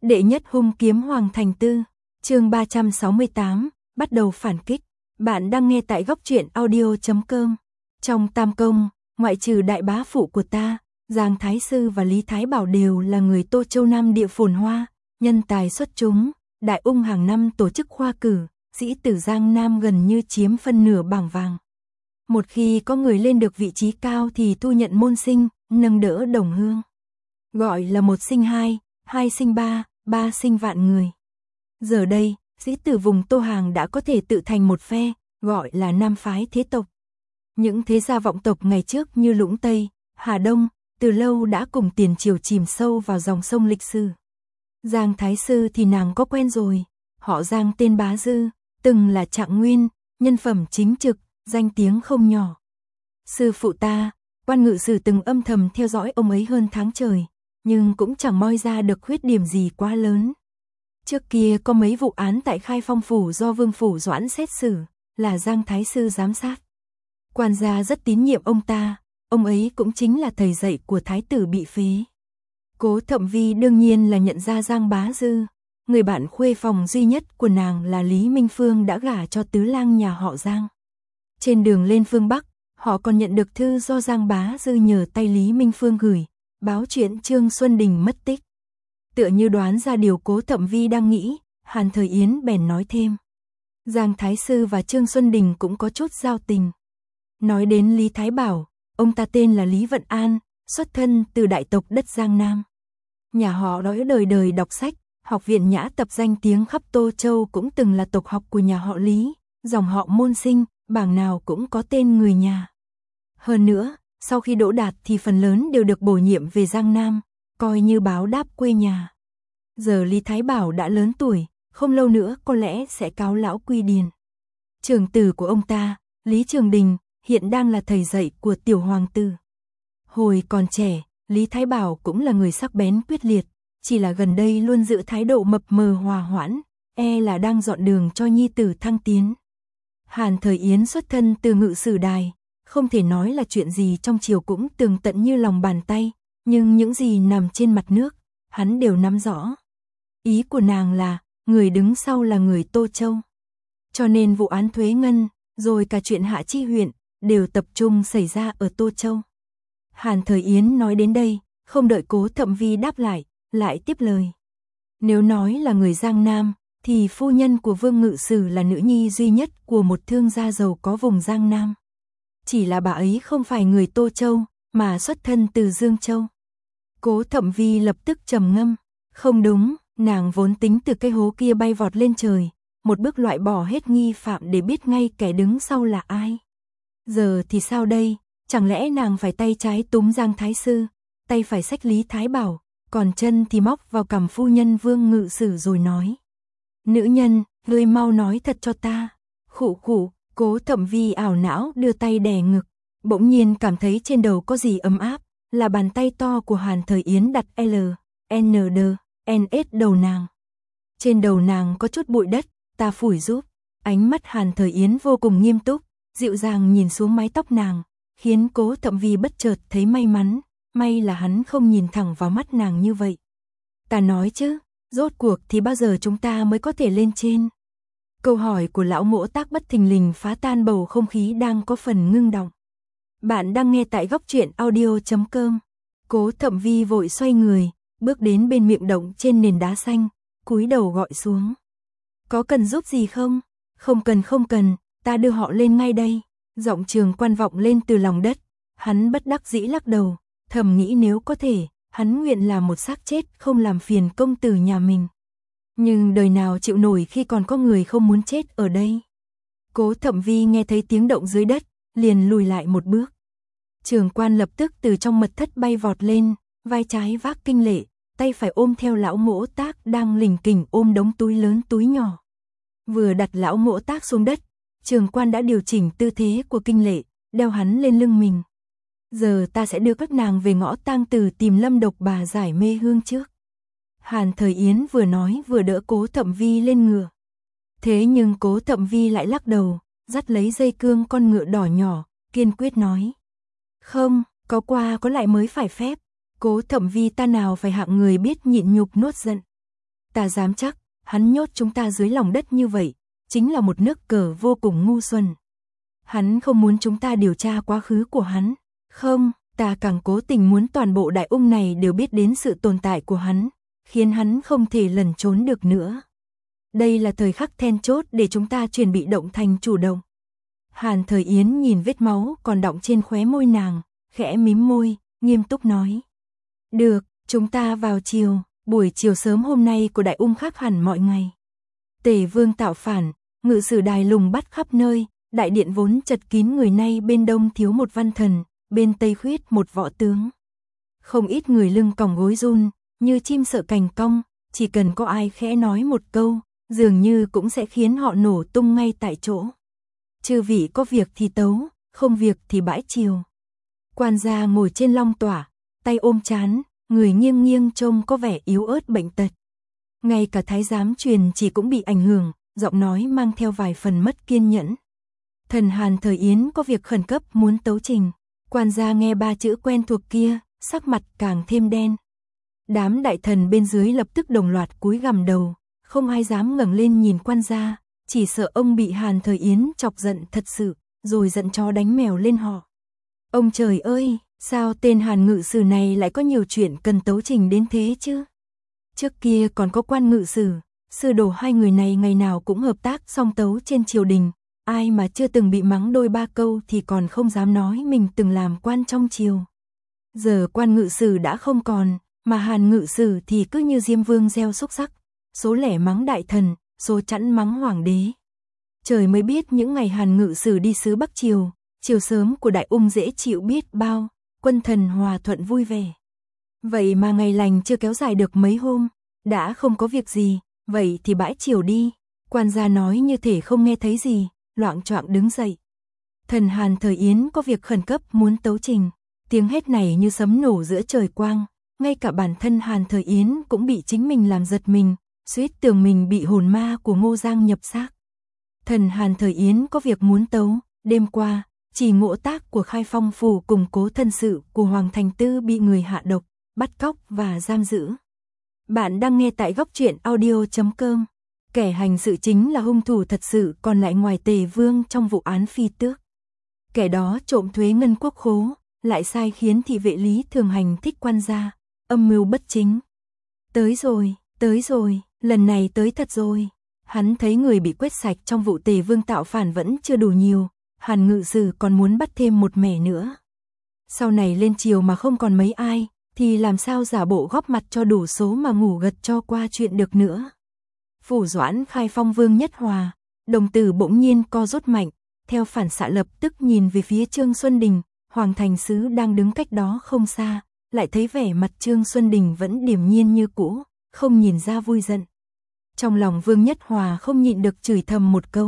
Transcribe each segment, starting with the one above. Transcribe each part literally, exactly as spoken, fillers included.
Đệ nhất hung kiếm Hoàng Thành Tư, chương ba trăm sáu mươi tám, bắt đầu phản kích. Bạn đang nghe tại góc truyện audio chấm com. Trong Tam Công, ngoại trừ đại bá phụ của ta, Giang Thái Sư và Lý Thái Bảo đều là người Tô Châu Nam địa phồn hoa, nhân tài xuất chúng, Đại Ung hàng năm tổ chức khoa cử, sĩ tử Giang Nam gần như chiếm phân nửa bảng vàng. Một khi có người lên được vị trí cao thì thu nhận môn sinh, nâng đỡ đồng hương. Gọi là một sinh hai, hai sinh ba, ba sinh vạn người. Giờ đây, sĩ tử vùng Tô Hàng đã có thể tự thành một phe, gọi là Nam phái thế tộc. Những thế gia vọng tộc ngày trước như Lũng Tây, Hà Đông, từ lâu đã cùng tiền triều chìm sâu vào dòng sông lịch sử. Giang Thái Sư thì nàng có quen rồi, họ Giang tên Bá Dư, từng là trạng nguyên, nhân phẩm chính trực, danh tiếng không nhỏ. Sư phụ ta, quan ngự sử từng âm thầm theo dõi ông ấy hơn tháng trời, nhưng cũng chẳng moi ra được khuyết điểm gì quá lớn. Trước kia có mấy vụ án tại Khai Phong Phủ do Vương Phủ Doãn xét xử, là Giang Thái Sư giám sát. Quan gia rất tín nhiệm ông ta, ông ấy cũng chính là thầy dạy của Thái tử bị phế. Cố Thậm Vi đương nhiên là nhận ra Giang Bá Dư, người bạn khuê phòng duy nhất của nàng là Lý Minh Phương đã gả cho tứ lang nhà họ Giang. Trên đường lên phương Bắc, họ còn nhận được thư do Giang Bá Dư nhờ tay Lý Minh Phương gửi, báo chuyện Trương Xuân Đình mất tích. Tựa như đoán ra điều Cố Thậm Vi đang nghĩ, Hàn Thời Yến bèn nói thêm. Giang Thái Sư và Trương Xuân Đình cũng có chút giao tình. Nói đến Lý Thái Bảo, ông ta tên là Lý Vận An, xuất thân từ đại tộc đất Giang Nam. Nhà họ đói đời đời đọc sách, học viện Nhã Tập danh tiếng khắp Tô Châu cũng từng là tộc học của nhà họ Lý, dòng họ môn sinh, bảng nào cũng có tên người nhà. Hơn nữa, sau khi đỗ đạt thì phần lớn đều được bổ nhiệm về Giang Nam, coi như báo đáp quê nhà. Giờ Lý Thái Bảo đã lớn tuổi, không lâu nữa có lẽ sẽ cáo lão quy điền. Trưởng tử của ông ta, Lý Trường Đình, hiện đang là thầy dạy của tiểu hoàng tử. Hồi còn trẻ, Lý Thái Bảo cũng là người sắc bén quyết liệt, chỉ là gần đây luôn giữ thái độ mập mờ hòa hoãn, e là đang dọn đường cho nhi tử thăng tiến. Hàn Thời Yến xuất thân từ Ngự Sử Đài, không thể nói là chuyện gì trong triều cũng tường tận như lòng bàn tay, nhưng những gì nằm trên mặt nước, hắn đều nắm rõ. Ý của nàng là, người đứng sau là người Tô Châu. Cho nên vụ án thuế ngân, rồi cả chuyện Hạ Chi huyện, đều tập trung xảy ra ở Tô Châu. Hàn Thời Yến nói đến đây, không đợi Cố Thậm Vi đáp lại, lại tiếp lời. Nếu nói là người Giang Nam, thì phu nhân của Vương Ngự Sử là nữ nhi duy nhất của một thương gia giàu có vùng Giang Nam. Chỉ là bà ấy không phải người Tô Châu, mà xuất thân từ Dương Châu. Cố Thậm Vi lập tức trầm ngâm. Không đúng, nàng vốn tính từ cái hố kia bay vọt lên trời, một bước loại bỏ hết nghi phạm để biết ngay kẻ đứng sau là ai. Giờ thì sao đây, chẳng lẽ nàng phải tay trái túm Giang Thái Sư, tay phải xách Lý Thái Bảo, còn chân thì móc vào cằm phu nhân Vương Ngự Sử rồi nói. Nữ nhân, ngươi mau nói thật cho ta. Khụ khụ, Cố Thậm Vi ảo não đưa tay đè ngực, bỗng nhiên cảm thấy trên đầu có gì ấm áp, là bàn tay to của Hàn Thời Yến đặt L, N D, N S đầu nàng. Trên đầu nàng có chút bụi đất, ta phủi giúp. Ánh mắt Hàn Thời Yến vô cùng nghiêm túc, dịu dàng nhìn xuống mái tóc nàng, khiến Cố Thậm Vi bất chợt thấy may mắn, may là hắn không nhìn thẳng vào mắt nàng như vậy. Ta nói chứ, rốt cuộc thì bao giờ chúng ta mới có thể lên trên? Câu hỏi của lão Mỗ Tác bất thình lình phá tan bầu không khí đang có phần ngưng đọng. Bạn đang nghe tại góc truyện audio chấm com. Cố Thậm Vi vội xoay người, bước đến bên miệng động trên nền đá xanh, cúi đầu gọi xuống. Có cần giúp gì không? Không cần không cần, ta đưa họ lên ngay đây. Giọng Trường Quan vọng lên từ lòng đất, hắn bất đắc dĩ lắc đầu, thầm nghĩ nếu có thể, hắn nguyện là một xác chết không làm phiền công tử nhà mình. Nhưng đời nào chịu nổi khi còn có người không muốn chết ở đây. Cố Thậm Vi nghe thấy tiếng động dưới đất, liền lùi lại một bước. Trường Quan lập tức từ trong mật thất bay vọt lên, vai trái vác kinh lệ, tay phải ôm theo lão Mỗ Tác đang lình kình ôm đống túi lớn túi nhỏ. Vừa đặt lão Mỗ Tác xuống đất, Trường Quan đã điều chỉnh tư thế của kinh lệ, đeo hắn lên lưng mình. Giờ ta sẽ đưa các nàng về ngõ tang tử tìm Lâm Độc bà giải mê hương trước. Hàn Thời Yến vừa nói vừa đỡ Cố Thậm Vi lên ngựa. Thế nhưng Cố Thậm Vi lại lắc đầu, dắt lấy dây cương con ngựa đỏ nhỏ, kiên quyết nói. Không, có qua có lại mới phải phép. Cố Thậm Vi ta nào phải hạng người biết nhịn nhục nuốt giận. Ta dám chắc, hắn nhốt chúng ta dưới lòng đất như vậy, chính là một nước cờ vô cùng ngu xuẩn. Hắn không muốn chúng ta điều tra quá khứ của hắn. Không, ta càng cố tình muốn toàn bộ đại ung này đều biết đến sự tồn tại của hắn, khiến hắn không thể lẩn trốn được nữa. Đây là thời khắc then chốt để chúng ta chuyển bị động thành chủ động. Hàn Thời Yến nhìn vết máu còn đọng trên khóe môi nàng, khẽ mím môi, nghiêm túc nói. Được, chúng ta vào chiều, buổi chiều sớm hôm nay của đại ung khác hẳn mọi ngày. Tề Vương tạo phản, ngự sử đài lùng bắt khắp nơi, đại điện vốn chật kín người, nay bên đông thiếu một văn thần, bên tây khuyết một võ tướng. Không ít người lưng còng gối run, như chim sợ cành cong, chỉ cần có ai khẽ nói một câu, dường như cũng sẽ khiến họ nổ tung ngay tại chỗ. Chư vị có việc thì tấu, không việc thì bãi chiều. Quan gia ngồi trên long tỏa, tay ôm trán, người nghiêng nghiêng trông có vẻ yếu ớt bệnh tật. Ngay cả thái giám truyền chỉ cũng bị ảnh hưởng, giọng nói mang theo vài phần mất kiên nhẫn. Thần Hàn Thời Yến có việc khẩn cấp muốn tấu trình. Quan gia nghe ba chữ quen thuộc kia, sắc mặt càng thêm đen. Đám đại thần bên dưới lập tức đồng loạt cúi gằm đầu, không ai dám ngẩng lên nhìn quan gia, chỉ sợ ông bị Hàn Thời Yến chọc giận thật sự, rồi giận chó đánh mèo lên họ. Ông trời ơi, sao tên Hàn ngự sử này lại có nhiều chuyện cần tấu trình đến thế chứ? Trước kia còn có quan ngự sử, sư đồ hai người này ngày nào cũng hợp tác song tấu trên triều đình, ai mà chưa từng bị mắng đôi ba câu thì còn không dám nói mình từng làm quan trong triều. Giờ quan ngự sử đã không còn, mà Hàn ngự sử thì cứ như Diêm Vương gieo xúc sắc, số lẻ mắng đại thần, số chẵn mắng hoàng đế. Trời mới biết những ngày Hàn ngự sử đi xứ Bắc Triều, chiều sớm của đại ung dễ chịu biết bao, quân thần hòa thuận vui vẻ. Vậy mà ngày lành chưa kéo dài được mấy hôm, đã không có việc gì, vậy thì bãi chiều đi. Quan gia nói như thể không nghe thấy gì, loạng choạng đứng dậy. Thần Hàn Thời Yến có việc khẩn cấp muốn tấu trình. Tiếng hét này như sấm nổ giữa trời quang, ngay cả bản thân Hàn Thời Yến cũng bị chính mình làm giật mình, suýt tưởng mình bị hồn ma của Ngô Giang nhập xác. Thần Hàn Thời Yến có việc muốn tấu, đêm qua, chỉ ngộ tác của Khai Phong phủ cùng cố thân sự của Hoàng Thành Tư bị người hạ độc, bắt cóc và giam giữ. Bạn đang nghe tại góc truyện audio chấm com. Kẻ hành sự chính là hung thủ thật sự còn lại ngoài Tề Vương trong vụ án phi tước. Kẻ đó trộm thuế ngân quốc khố, lại sai khiến thị vệ Lý Thường Hành thích quan gia, âm mưu bất chính. Tới rồi, tới rồi, lần này tới thật rồi. Hắn thấy người bị quét sạch trong vụ Tề Vương tạo phản vẫn chưa đủ nhiều, Hàn ngự sử còn muốn bắt thêm một mẻ nữa. Sau này lên triều mà không còn mấy ai, thì làm sao giả bộ góp mặt cho đủ số mà ngủ gật cho qua chuyện được nữa. Phủ Doãn Khai Phong Vương Nhất Hòa, đồng tử bỗng nhiên co rút mạnh, theo phản xạ lập tức nhìn về phía Trương Xuân Đình, Hoàng Thành Sứ đang đứng cách đó không xa, lại thấy vẻ mặt Trương Xuân Đình vẫn điềm nhiên như cũ, không nhìn ra vui giận. Trong lòng Vương Nhất Hòa không nhịn được chửi thầm một câu.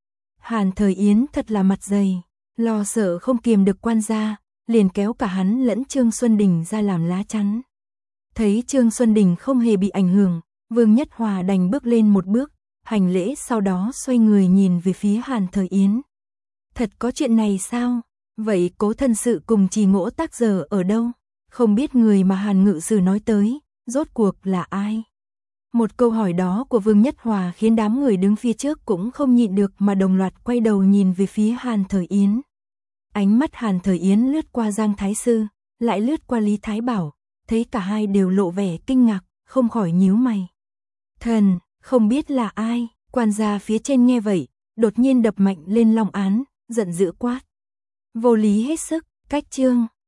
Hàn Thời Yến thật là mặt dày, lo sợ không kiềm được quan gia, liền kéo cả hắn lẫn Trương Xuân Đình ra làm lá chắn. Thấy Trương Xuân Đình không hề bị ảnh hưởng, Vương Nhất Hòa đành bước lên một bước, hành lễ sau đó xoay người nhìn về phía Hàn Thời Yến. Thật có chuyện này sao? Vậy cố thân sự cùng Trì Ngỗ Tác giờ ở đâu? Không biết người mà Hàn ngự sử nói tới, rốt cuộc là ai? Một câu hỏi đó của Vương Nhất Hòa khiến đám người đứng phía trước cũng không nhịn được mà đồng loạt quay đầu nhìn về phía Hàn Thời Yến. Ánh mắt Hàn Thời Yến lướt qua Giang Thái Sư, lại lướt qua Lý Thái Bảo, thấy cả hai đều lộ vẻ kinh ngạc, không khỏi nhíu mày. Thần, không biết là ai? Quan gia phía trên nghe vậy, đột nhiên đập mạnh lên long án, giận dữ quát. Vô lý hết sức, cách trương,